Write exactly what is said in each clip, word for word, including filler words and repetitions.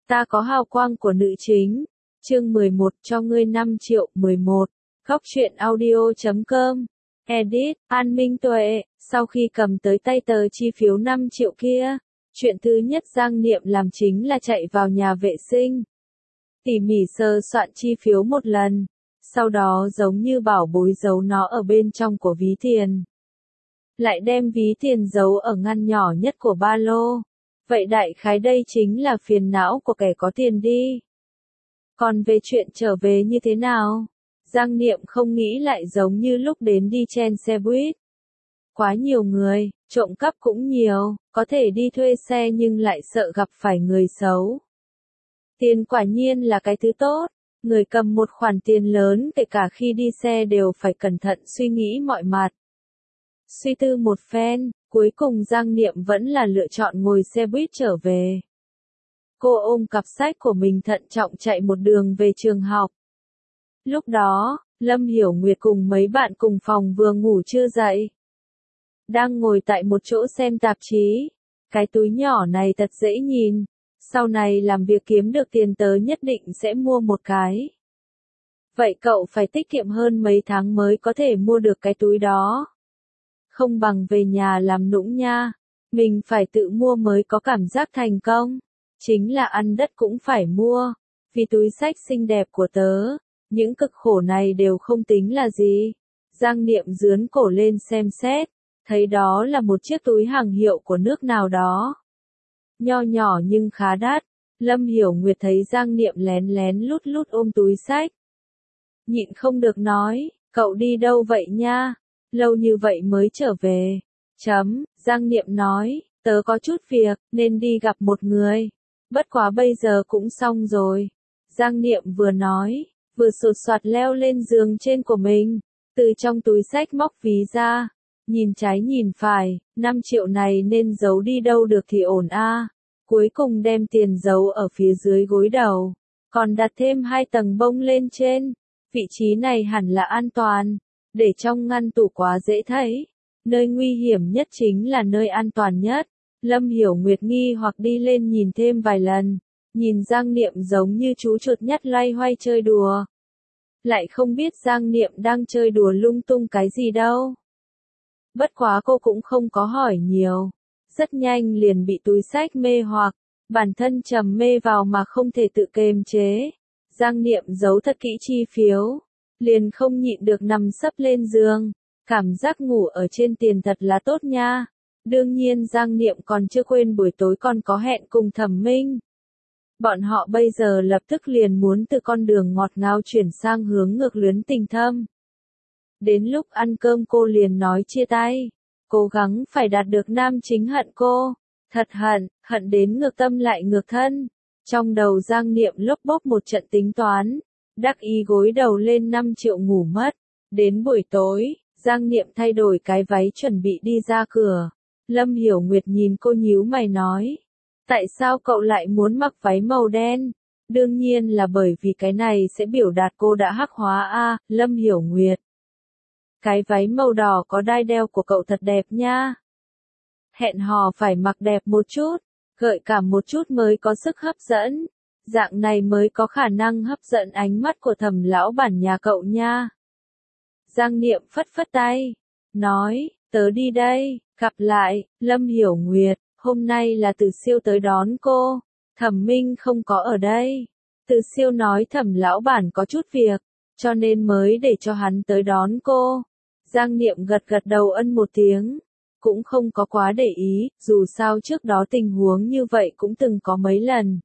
Ta có hào quang của nữ chính. Chương mười một cho ngươi năm triệu. mười một. Góc truyện audio chấm com. Edit, An Minh Tuệ. Sau khi cầm tới tay tờ chi phiếu năm triệu kia, chuyện thứ nhất Giang Niệm làm chính là chạy vào nhà vệ sinh. Tỉ mỉ sơ soạn chi phiếu một lần. Sau đó giống như bảo bối giấu nó ở bên trong của ví tiền. Lại đem ví tiền giấu ở ngăn nhỏ nhất của ba lô. Vậy đại khái đây chính là phiền não của kẻ có tiền đi. Còn về chuyện trở về như thế nào? Giang Niệm không nghĩ lại giống như lúc đến đi chen xe buýt. Quá nhiều người, trộm cắp cũng nhiều, có thể đi thuê xe nhưng lại sợ gặp phải người xấu. Tiền quả nhiên là cái thứ tốt. Người cầm một khoản tiền lớn kể cả khi đi xe đều phải cẩn thận suy nghĩ mọi mặt. Suy tư một phen, cuối cùng Giang Niệm vẫn là lựa chọn ngồi xe buýt trở về. Cô ôm cặp sách của mình thận trọng chạy một đường về trường học. Lúc đó, Lâm Hiểu Nguyệt cùng mấy bạn cùng phòng vừa ngủ chưa dậy. Đang ngồi tại một chỗ xem tạp chí. Cái túi nhỏ này thật dễ nhìn. Sau này làm việc kiếm được tiền tớ nhất định sẽ mua một cái. Vậy cậu phải tiết kiệm hơn mấy tháng mới có thể mua được cái túi đó. Không bằng về nhà làm nũng nha. Mình phải tự mua mới có cảm giác thành công. Chính là ăn đất cũng phải mua. Vì túi xách xinh đẹp của tớ, những cực khổ này đều không tính là gì. Giang Niệm dướn cổ lên xem xét, thấy đó là một chiếc túi hàng hiệu của nước nào đó. Nho nhỏ nhưng khá đắt. Lâm Hiểu Nguyệt thấy Giang Niệm lén lén lút lút ôm túi xách. Nhịn không được nói, cậu đi đâu vậy nha? Lâu như vậy mới trở về. Chấm, Giang Niệm nói, tớ có chút việc, nên đi gặp một người. Bất quá bây giờ cũng xong rồi. Giang Niệm vừa nói, vừa sột soạt leo lên giường trên của mình. Từ trong túi xách móc ví ra. Nhìn trái nhìn phải, năm triệu này nên giấu đi đâu được thì ổn a. Cuối cùng đem tiền giấu ở phía dưới gối đầu. Còn đặt thêm hai tầng bông lên trên. Vị trí này hẳn là an toàn. Để trong ngăn tủ quá dễ thấy. Nơi nguy hiểm nhất chính là nơi an toàn nhất. Lâm Hiểu Nguyệt nghi hoặc đi lên nhìn thêm vài lần. Nhìn Giang Niệm giống như chú chuột nhắt loay hoay chơi đùa. Lại không biết Giang Niệm đang chơi đùa lung tung cái gì đâu. Bất quá cô cũng không có hỏi nhiều. Rất nhanh liền bị túi xách mê hoặc. Bản thân trầm mê vào mà không thể tự kiềm chế. Giang Niệm giấu thật kỹ chi phiếu. Liền không nhịn được nằm sấp lên giường. Cảm giác ngủ ở trên tiền thật là tốt nha. Đương nhiên Giang Niệm còn chưa quên buổi tối còn có hẹn cùng Thẩm Minh. Bọn họ bây giờ lập tức liền muốn từ con đường ngọt ngào chuyển sang hướng ngược luyến tình thâm. Đến lúc ăn cơm cô liền nói chia tay. Cố gắng phải đạt được nam chính hận cô. Thật hận, hận đến ngược tâm lại ngược thân. Trong đầu Giang Niệm lốp bốp một trận tính toán. Đắc ý gối đầu lên năm triệu ngủ mất. Đến buổi tối, Giang Niệm thay đổi cái váy chuẩn bị đi ra cửa. Lâm Hiểu Nguyệt nhìn cô nhíu mày nói. Tại sao cậu lại muốn mặc váy màu đen? Đương nhiên là bởi vì cái này sẽ biểu đạt cô đã hắc hóa a. Lâm Hiểu Nguyệt. Cái váy màu đỏ có đai đeo của cậu thật đẹp nha. Hẹn hò phải mặc đẹp một chút, gợi cảm một chút mới có sức hấp dẫn. Dạng này mới có khả năng hấp dẫn ánh mắt của Thẩm lão bản nhà cậu nha. Giang Niệm phất phất tay, nói, tớ đi đây, gặp lại. Lâm Hiểu Nguyệt, hôm nay là Từ Siêu tới đón cô. Thẩm Minh không có ở đây. Từ Siêu nói Thẩm lão bản có chút việc, cho nên mới để cho hắn tới đón cô. Giang Niệm gật gật đầu ân một tiếng. Cũng không có quá để ý, dù sao trước đó tình huống như vậy cũng từng có mấy lần.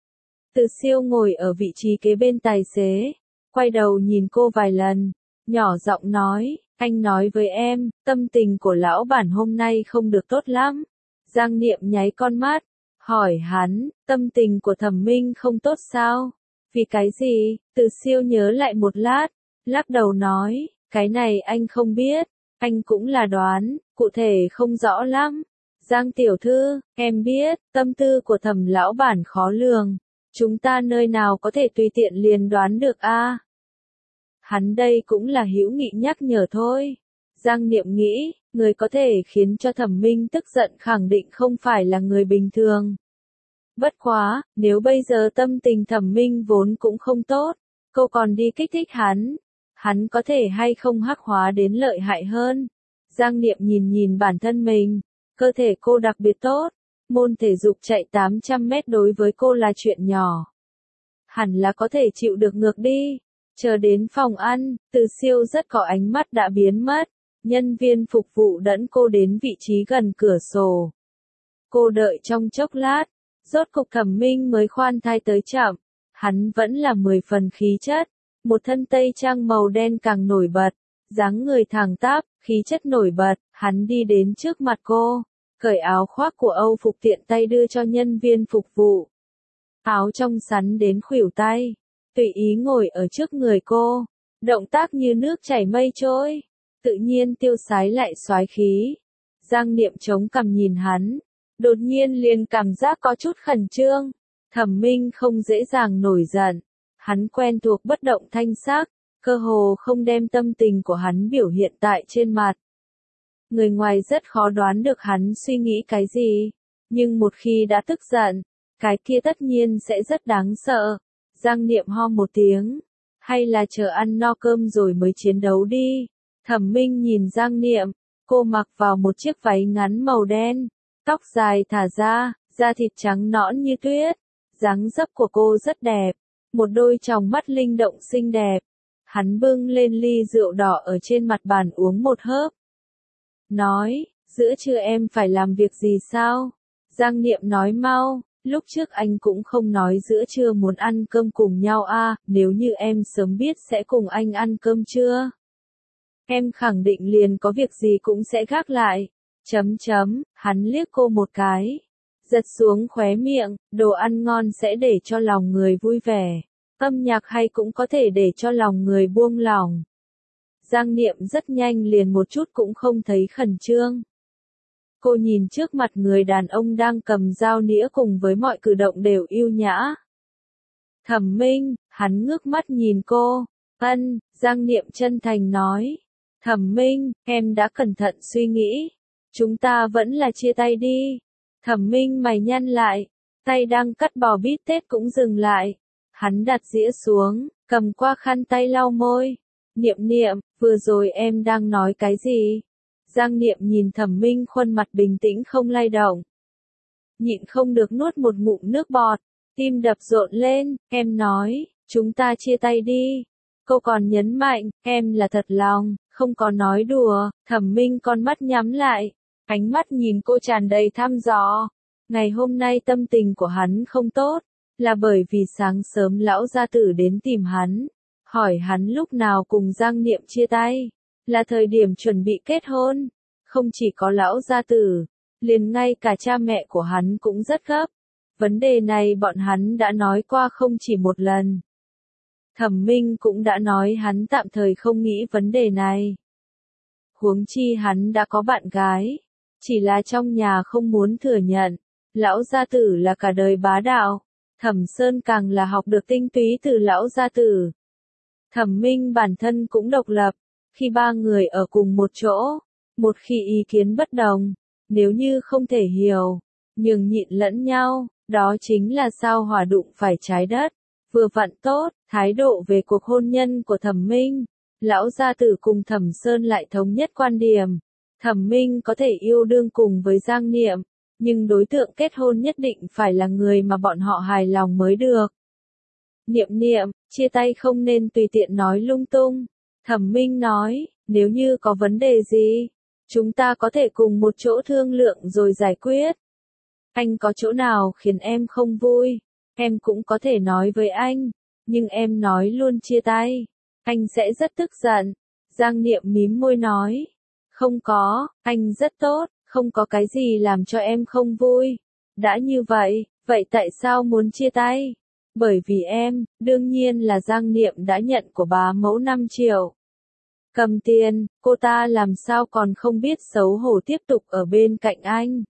Từ Siêu ngồi ở vị trí kế bên tài xế, quay đầu nhìn cô vài lần, nhỏ giọng nói, anh nói với em, tâm tình của lão bản hôm nay không được tốt lắm. Giang Niệm nháy con mắt, hỏi hắn, tâm tình của Thẩm Minh không tốt sao? Vì cái gì? Từ Siêu nhớ lại một lát, lắc đầu nói, cái này anh không biết, anh cũng là đoán, cụ thể không rõ lắm. Giang tiểu thư, em biết, tâm tư của Thẩm lão bản khó lường, chúng ta nơi nào có thể tùy tiện liền đoán được a? Hắn đây cũng là hữu nghị nhắc nhở thôi. Giang Niệm nghĩ, người có thể khiến cho Thẩm Minh tức giận khẳng định không phải là người bình thường. Bất quá, nếu bây giờ tâm tình Thẩm Minh vốn cũng không tốt, cô còn đi kích thích hắn, hắn có thể hay không hắc hóa đến lợi hại hơn. Giang Niệm nhìn nhìn bản thân mình, cơ thể cô đặc biệt tốt, môn thể dục chạy tám trăm mét đối với cô là chuyện nhỏ. Hẳn là có thể chịu được ngược đi. Chờ đến phòng ăn, Từ Siêu rất có ánh mắt đã biến mất. Nhân viên phục vụ dẫn cô đến vị trí gần cửa sổ. Cô đợi trong chốc lát, rốt cục Thẩm Minh mới khoan thai tới chậm. Hắn vẫn là mười phần khí chất, một thân tây trang màu đen càng nổi bật, dáng người thẳng tắp, khí chất nổi bật. Hắn đi đến trước mặt cô, cởi áo khoác của Âu phục tiện tay đưa cho nhân viên phục vụ. Áo trong sắn đến khuỷu tay, tùy ý ngồi ở trước người cô, động tác như nước chảy mây trôi, tự nhiên tiêu sái lại soái khí. Giang Niệm chống cằm nhìn hắn, đột nhiên liền cảm giác có chút khẩn trương. Thẩm Minh không dễ dàng nổi giận, hắn quen thuộc bất động thanh sắc, cơ hồ không đem tâm tình của hắn biểu hiện tại trên mặt. Người ngoài rất khó đoán được hắn suy nghĩ cái gì, nhưng một khi đã tức giận, cái kia tất nhiên sẽ rất đáng sợ. Giang Niệm ho một tiếng, hay là chờ ăn no cơm rồi mới chiến đấu đi. Thẩm Minh nhìn Giang Niệm, cô mặc vào một chiếc váy ngắn màu đen, tóc dài thả ra, da thịt trắng nõn như tuyết, dáng dấp của cô rất đẹp, một đôi tròng mắt linh động xinh đẹp. Hắn bưng lên ly rượu đỏ ở trên mặt bàn uống một hớp. Nói, giữa trưa em phải làm việc gì sao? Giang Niệm nói mau, lúc trước anh cũng không nói giữa trưa muốn ăn cơm cùng nhau à, nếu như em sớm biết sẽ cùng anh ăn cơm trưa. Em khẳng định liền có việc gì cũng sẽ gác lại. Chấm chấm, hắn liếc cô một cái, giật xuống khóe miệng, đồ ăn ngon sẽ để cho lòng người vui vẻ, âm nhạc hay cũng có thể để cho lòng người buông lỏng. Giang Niệm rất nhanh liền một chút cũng không thấy khẩn trương. Cô nhìn trước mặt người đàn ông đang cầm dao nĩa cùng với mọi cử động đều yêu nhã. Thẩm Minh, hắn ngước mắt nhìn cô, ân, Giang Niệm chân thành nói. Thẩm Minh, em đã cẩn thận suy nghĩ, chúng ta vẫn là chia tay đi. Thẩm Minh mày nhăn lại, tay đang cắt bò bít tết cũng dừng lại. Hắn đặt dĩa xuống, cầm qua khăn tay lau môi. Niệm Niệm, vừa rồi em đang nói cái gì? Giang Niệm nhìn Thẩm Minh khuôn mặt bình tĩnh không lay động. Nhịn không được nuốt một ngụm nước bọt, tim đập rộn lên, em nói, chúng ta chia tay đi. Cô còn nhấn mạnh, em là thật lòng, không có nói đùa. Thẩm Minh con mắt nhắm lại, ánh mắt nhìn cô tràn đầy thăm dò. Ngày hôm nay tâm tình của hắn không tốt, là bởi vì sáng sớm lão gia tử đến tìm hắn, hỏi hắn lúc nào cùng Giang Niệm chia tay, là thời điểm chuẩn bị kết hôn. Không chỉ có lão gia tử, liền ngay cả cha mẹ của hắn cũng rất gấp. Vấn đề này bọn hắn đã nói qua không chỉ một lần. Thẩm Minh cũng đã nói hắn tạm thời không nghĩ vấn đề này. Huống chi hắn đã có bạn gái, chỉ là trong nhà không muốn thừa nhận. Lão gia tử là cả đời bá đạo, Thẩm Sơn càng là học được tinh túy từ lão gia tử. Thẩm Minh bản thân cũng độc lập, khi ba người ở cùng một chỗ, một khi ý kiến bất đồng, nếu như không thể hiểu, nhường nhịn lẫn nhau, đó chính là sao hỏa đụng phải trái đất. Vừa vặn tốt, thái độ về cuộc hôn nhân của Thẩm Minh, lão gia tử cùng Thẩm Sơn lại thống nhất quan điểm. Thẩm Minh có thể yêu đương cùng với Giang Niệm, nhưng đối tượng kết hôn nhất định phải là người mà bọn họ hài lòng mới được. Niệm Niệm, chia tay không nên tùy tiện nói lung tung. Thẩm Minh nói, nếu như có vấn đề gì, chúng ta có thể cùng một chỗ thương lượng rồi giải quyết. Anh có chỗ nào khiến em không vui, em cũng có thể nói với anh, nhưng em nói luôn chia tay, anh sẽ rất tức giận. Giang Niệm mím môi nói, không có, anh rất tốt, không có cái gì làm cho em không vui. Đã như vậy, vậy tại sao muốn chia tay? Bởi vì em, đương nhiên là Giang Niệm đã nhận của bá mẫu năm triệu. Cầm tiền, cô ta làm sao còn không biết xấu hổ tiếp tục ở bên cạnh anh.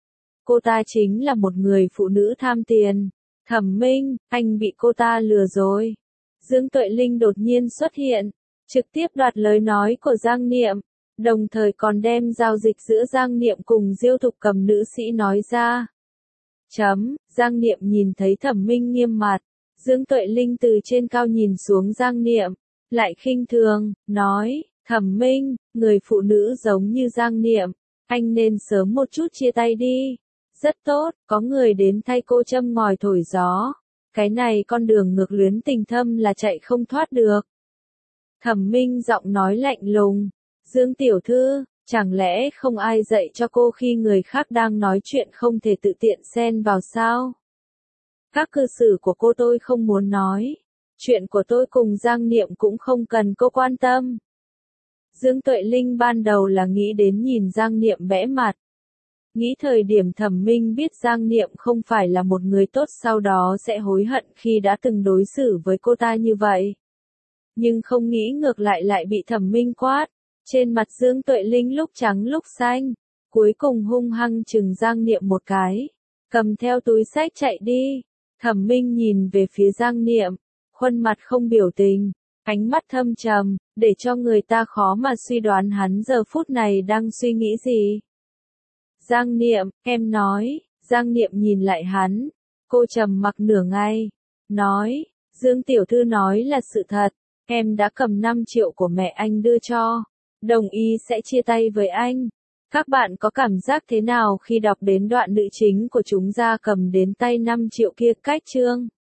Cô ta chính là một người phụ nữ tham tiền. Thẩm Minh, anh bị cô ta lừa rồi. Dương Tuệ Linh đột nhiên xuất hiện, trực tiếp đoạt lời nói của Giang Niệm, đồng thời còn đem giao dịch giữa Giang Niệm cùng Diêu Thục Cầm nữ sĩ nói ra. Chấm, Giang Niệm nhìn thấy Thẩm Minh nghiêm mặt. Dương Tuệ Linh từ trên cao nhìn xuống Giang Niệm, lại khinh thường, nói, Thẩm Minh, người phụ nữ giống như Giang Niệm, anh nên sớm một chút chia tay đi. Rất tốt, có người đến thay cô châm ngòi thổi gió. Cái này con đường ngược luyến tình thâm là chạy không thoát được. Thẩm Minh giọng nói lạnh lùng, Dương tiểu thư, chẳng lẽ không ai dạy cho cô khi người khác đang nói chuyện không thể tự tiện xen vào sao? Các cư xử của cô tôi không muốn nói. Chuyện của tôi cùng Giang Niệm cũng không cần cô quan tâm. Dương Tuệ Linh ban đầu là nghĩ đến nhìn Giang Niệm bẽ mặt. Nghĩ thời điểm Thẩm Minh biết Giang Niệm không phải là một người tốt sau đó sẽ hối hận khi đã từng đối xử với cô ta như vậy. Nhưng không nghĩ ngược lại lại bị Thẩm Minh quát. Trên mặt Dương Tuệ Linh lúc trắng lúc xanh. Cuối cùng hung hăng chừng Giang Niệm một cái. Cầm theo túi xách chạy đi. Thẩm Minh nhìn về phía Giang Niệm. Khuôn mặt không biểu tình. Ánh mắt thâm trầm. Để cho người ta khó mà suy đoán hắn giờ phút này đang suy nghĩ gì. Giang Niệm, em nói. Giang Niệm nhìn lại hắn. Cô trầm mặc nửa ngày. Nói. Dương tiểu thư nói là sự thật. Em đã cầm năm triệu của mẹ anh đưa cho. Đồng ý sẽ chia tay với anh. Các bạn có cảm giác thế nào khi đọc đến đoạn nữ chính của chúng ra cầm đến tay năm triệu kia? Cách chương